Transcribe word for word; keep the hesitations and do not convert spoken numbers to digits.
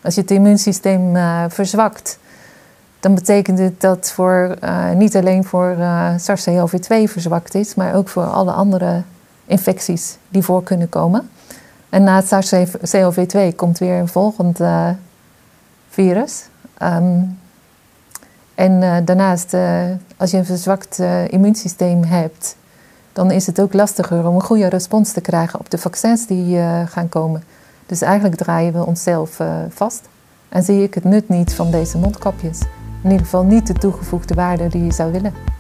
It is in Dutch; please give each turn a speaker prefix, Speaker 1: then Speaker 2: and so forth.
Speaker 1: Als je het immuunsysteem uh, verzwakt, dan betekent het dat voor, uh, niet alleen voor uh, SARS C o V twee verzwakt is, maar ook voor alle andere infecties die voor kunnen komen. En na het SARS C o V twee komt weer een volgend uh, virus. Um, en uh, daarnaast, uh, als je een verzwakt uh, immuunsysteem hebt, dan is het ook lastiger om een goede respons te krijgen op de vaccins die uh, gaan komen. Dus eigenlijk draaien we onszelf uh, vast. En zie ik het nut niet van deze mondkapjes. In ieder geval niet de toegevoegde waarde die je zou willen.